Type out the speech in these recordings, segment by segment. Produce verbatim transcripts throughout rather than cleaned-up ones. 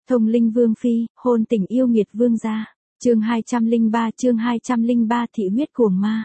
Thông linh vương phi, hôn tình yêu nghiệt vương gia. Chương hai trăm lẻ ba, chương hai trăm lẻ ba thị huyết cuồng ma.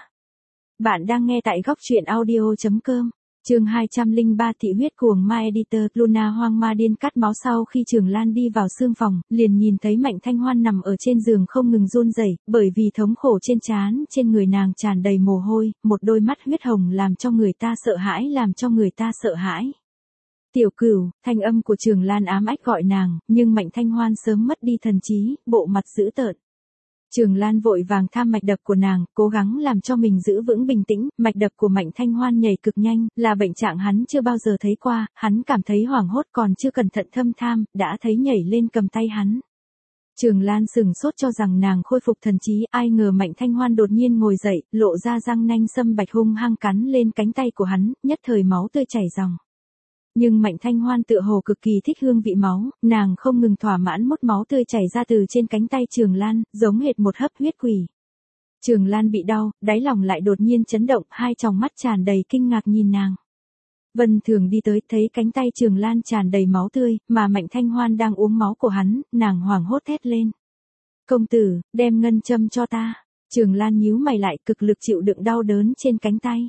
Bạn đang nghe tại góc truyện audio chấm com. Chương hai trăm lẻ ba thị huyết cuồng ma editor. Luna hoang ma điên cắt máu. Sau khi Trường Lan đi vào xương phòng, liền nhìn thấy Mạnh Thanh Hoan nằm ở trên giường không ngừng run rẩy, bởi vì thống khổ trên trán, trên người nàng tràn đầy mồ hôi, một đôi mắt huyết hồng làm cho người ta sợ hãi, làm cho người ta sợ hãi. Tiểu Cửu, thanh âm của Trường Lan ám ách gọi nàng, nhưng Mạnh Thanh Hoan sớm mất đi thần trí, bộ mặt dữ tợn. Trường Lan vội vàng tham mạch đập của nàng, cố gắng làm cho mình giữ vững bình tĩnh, mạch đập của Mạnh Thanh Hoan nhảy cực nhanh, là bệnh trạng hắn chưa bao giờ thấy qua, hắn cảm thấy hoảng hốt còn chưa cẩn thận thâm tham, đã thấy nhảy lên cầm tay hắn. Trường Lan sừng sốt cho rằng nàng khôi phục thần trí, ai ngờ Mạnh Thanh Hoan đột nhiên ngồi dậy, lộ ra răng nanh sâm bạch hung hăng cắn lên cánh tay của hắn, nhất thời máu tươi chảy ròng. Nhưng Mạnh Thanh Hoan tựa hồ cực kỳ thích hương vị máu, nàng không ngừng thỏa mãn mút máu tươi chảy ra từ trên cánh tay Trường Lan, giống hệt một hấp huyết quỷ. Trường Lan bị đau, đáy lòng lại đột nhiên chấn động, hai tròng mắt tràn đầy kinh ngạc nhìn nàng. Vân Thường đi tới, thấy cánh tay Trường Lan tràn đầy máu tươi, mà Mạnh Thanh Hoan đang uống máu của hắn, nàng hoảng hốt thét lên. Công tử, đem ngân châm cho ta. Trường Lan nhíu mày lại, cực lực chịu đựng đau đớn trên cánh tay.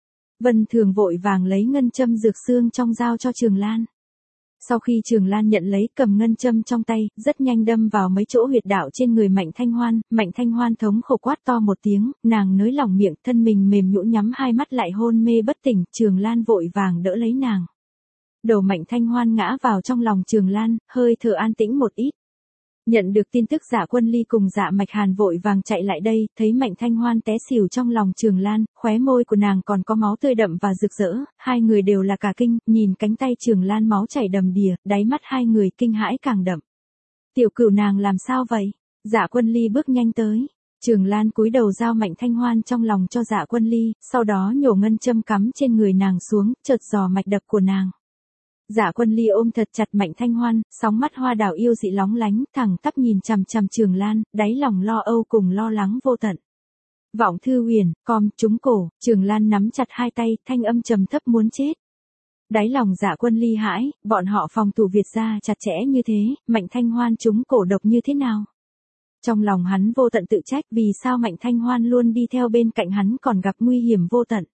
Vân Thường vội vàng lấy ngân châm dược xương trong dao cho Trường Lan. Sau khi Trường Lan nhận lấy, cầm ngân châm trong tay, rất nhanh đâm vào mấy chỗ huyệt đạo trên người Mạnh Thanh Hoan, Mạnh Thanh Hoan thống khổ quát to một tiếng, nàng nới lỏng miệng, thân mình mềm nhũn nhắm hai mắt lại hôn mê bất tỉnh, Trường Lan vội vàng đỡ lấy nàng. Đầu Mạnh Thanh Hoan ngã vào trong lòng Trường Lan, hơi thở an tĩnh một ít. Nhận được tin tức Dạ Quân Ly cùng Dạ Mạch Hàn vội vàng chạy lại đây, thấy Mạnh Thanh Hoan té xỉu trong lòng Trường Lan, khóe môi của nàng còn có máu tươi đậm và rực rỡ, hai người đều là cả kinh, nhìn cánh tay Trường Lan máu chảy đầm đìa, đáy mắt hai người kinh hãi càng đậm. Tiểu Cửu nàng làm sao vậy? Dạ Quân Ly bước nhanh tới. Trường Lan cúi đầu giao Mạnh Thanh Hoan trong lòng cho Dạ Quân Ly, sau đó nhổ ngân châm cắm trên người nàng xuống, chợt dò mạch đập của nàng. Dạ Quân Ly ôm thật chặt Mạnh Thanh Hoan, sóng mắt hoa đào yêu dị lóng lánh, thẳng tắp nhìn chằm chằm Trường Lan, đáy lòng lo âu cùng lo lắng vô tận. Vọng Thư Huyền, com, trúng cổ, Trường Lan nắm chặt hai tay, thanh âm trầm thấp muốn chết. Đáy lòng Dạ Quân Ly hãi, bọn họ phòng thủ Việt gia chặt chẽ như thế, Mạnh Thanh Hoan trúng cổ độc như thế nào? Trong lòng hắn vô tận tự trách vì sao Mạnh Thanh Hoan luôn đi theo bên cạnh hắn còn gặp nguy hiểm vô tận.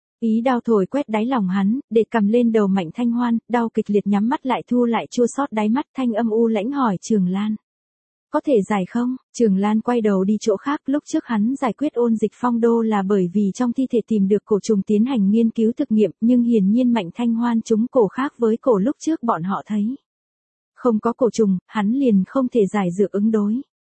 Ý đau thổi quét đáy lòng hắn, để cầm lên đầu Mạnh Thanh Hoan, đau kịch liệt nhắm mắt lại thu lại chua xót đáy mắt, thanh âm u lãnh hỏi Trường Lan. Có thể giải không? Trường Lan quay đầu đi chỗ khác, lúc trước hắn giải quyết ôn dịch phong đô là bởi vì trong thi thể tìm được cổ trùng tiến hành nghiên cứu thực nghiệm, nhưng hiển nhiên Mạnh Thanh Hoan trúng cổ khác với cổ lúc trước bọn họ thấy. Không có cổ trùng, hắn liền không thể giải dược ứng đối.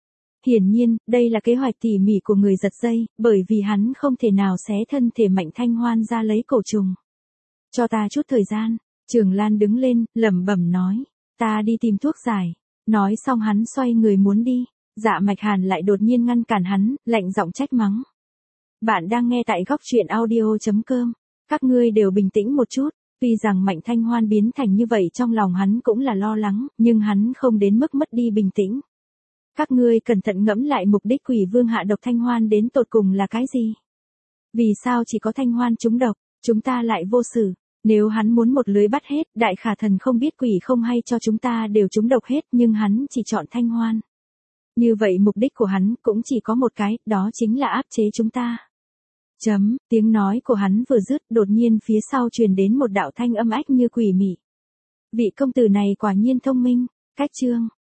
Hiển nhiên, đây là kế hoạch tỉ mỉ của người giật dây, bởi vì hắn không thể nào xé thân thể Mạnh Thanh Hoan ra lấy cổ trùng. Cho ta chút thời gian, Trường Lan đứng lên, lẩm bẩm nói, ta đi tìm thuốc giải. Nói xong hắn xoay người muốn đi, Dạ Mạch Hàn lại đột nhiên ngăn cản hắn, lạnh giọng trách mắng. Bạn đang nghe tại góc truyện audio chấm com, các ngươi đều bình tĩnh một chút. Tuy rằng Mạnh Thanh Hoan biến thành như vậy trong lòng hắn cũng là lo lắng, nhưng hắn không đến mức mất đi bình tĩnh. Các ngươi cẩn thận ngẫm lại mục đích Quỷ Vương hạ độc Thanh Hoan đến tột cùng là cái gì? Vì sao chỉ có Thanh Hoan trúng độc, chúng ta lại vô xử? Nếu hắn muốn một lưới bắt hết, đại khả thần không biết quỷ không hay cho chúng ta đều trúng độc hết, nhưng hắn chỉ chọn Thanh Hoan. Như vậy mục đích của hắn cũng chỉ có một cái, đó chính là áp chế chúng ta. Chấm, tiếng nói của hắn vừa dứt, đột nhiên phía sau truyền đến một đạo thanh âm ách như quỷ mị. Vị công tử này quả nhiên thông minh. Cách chương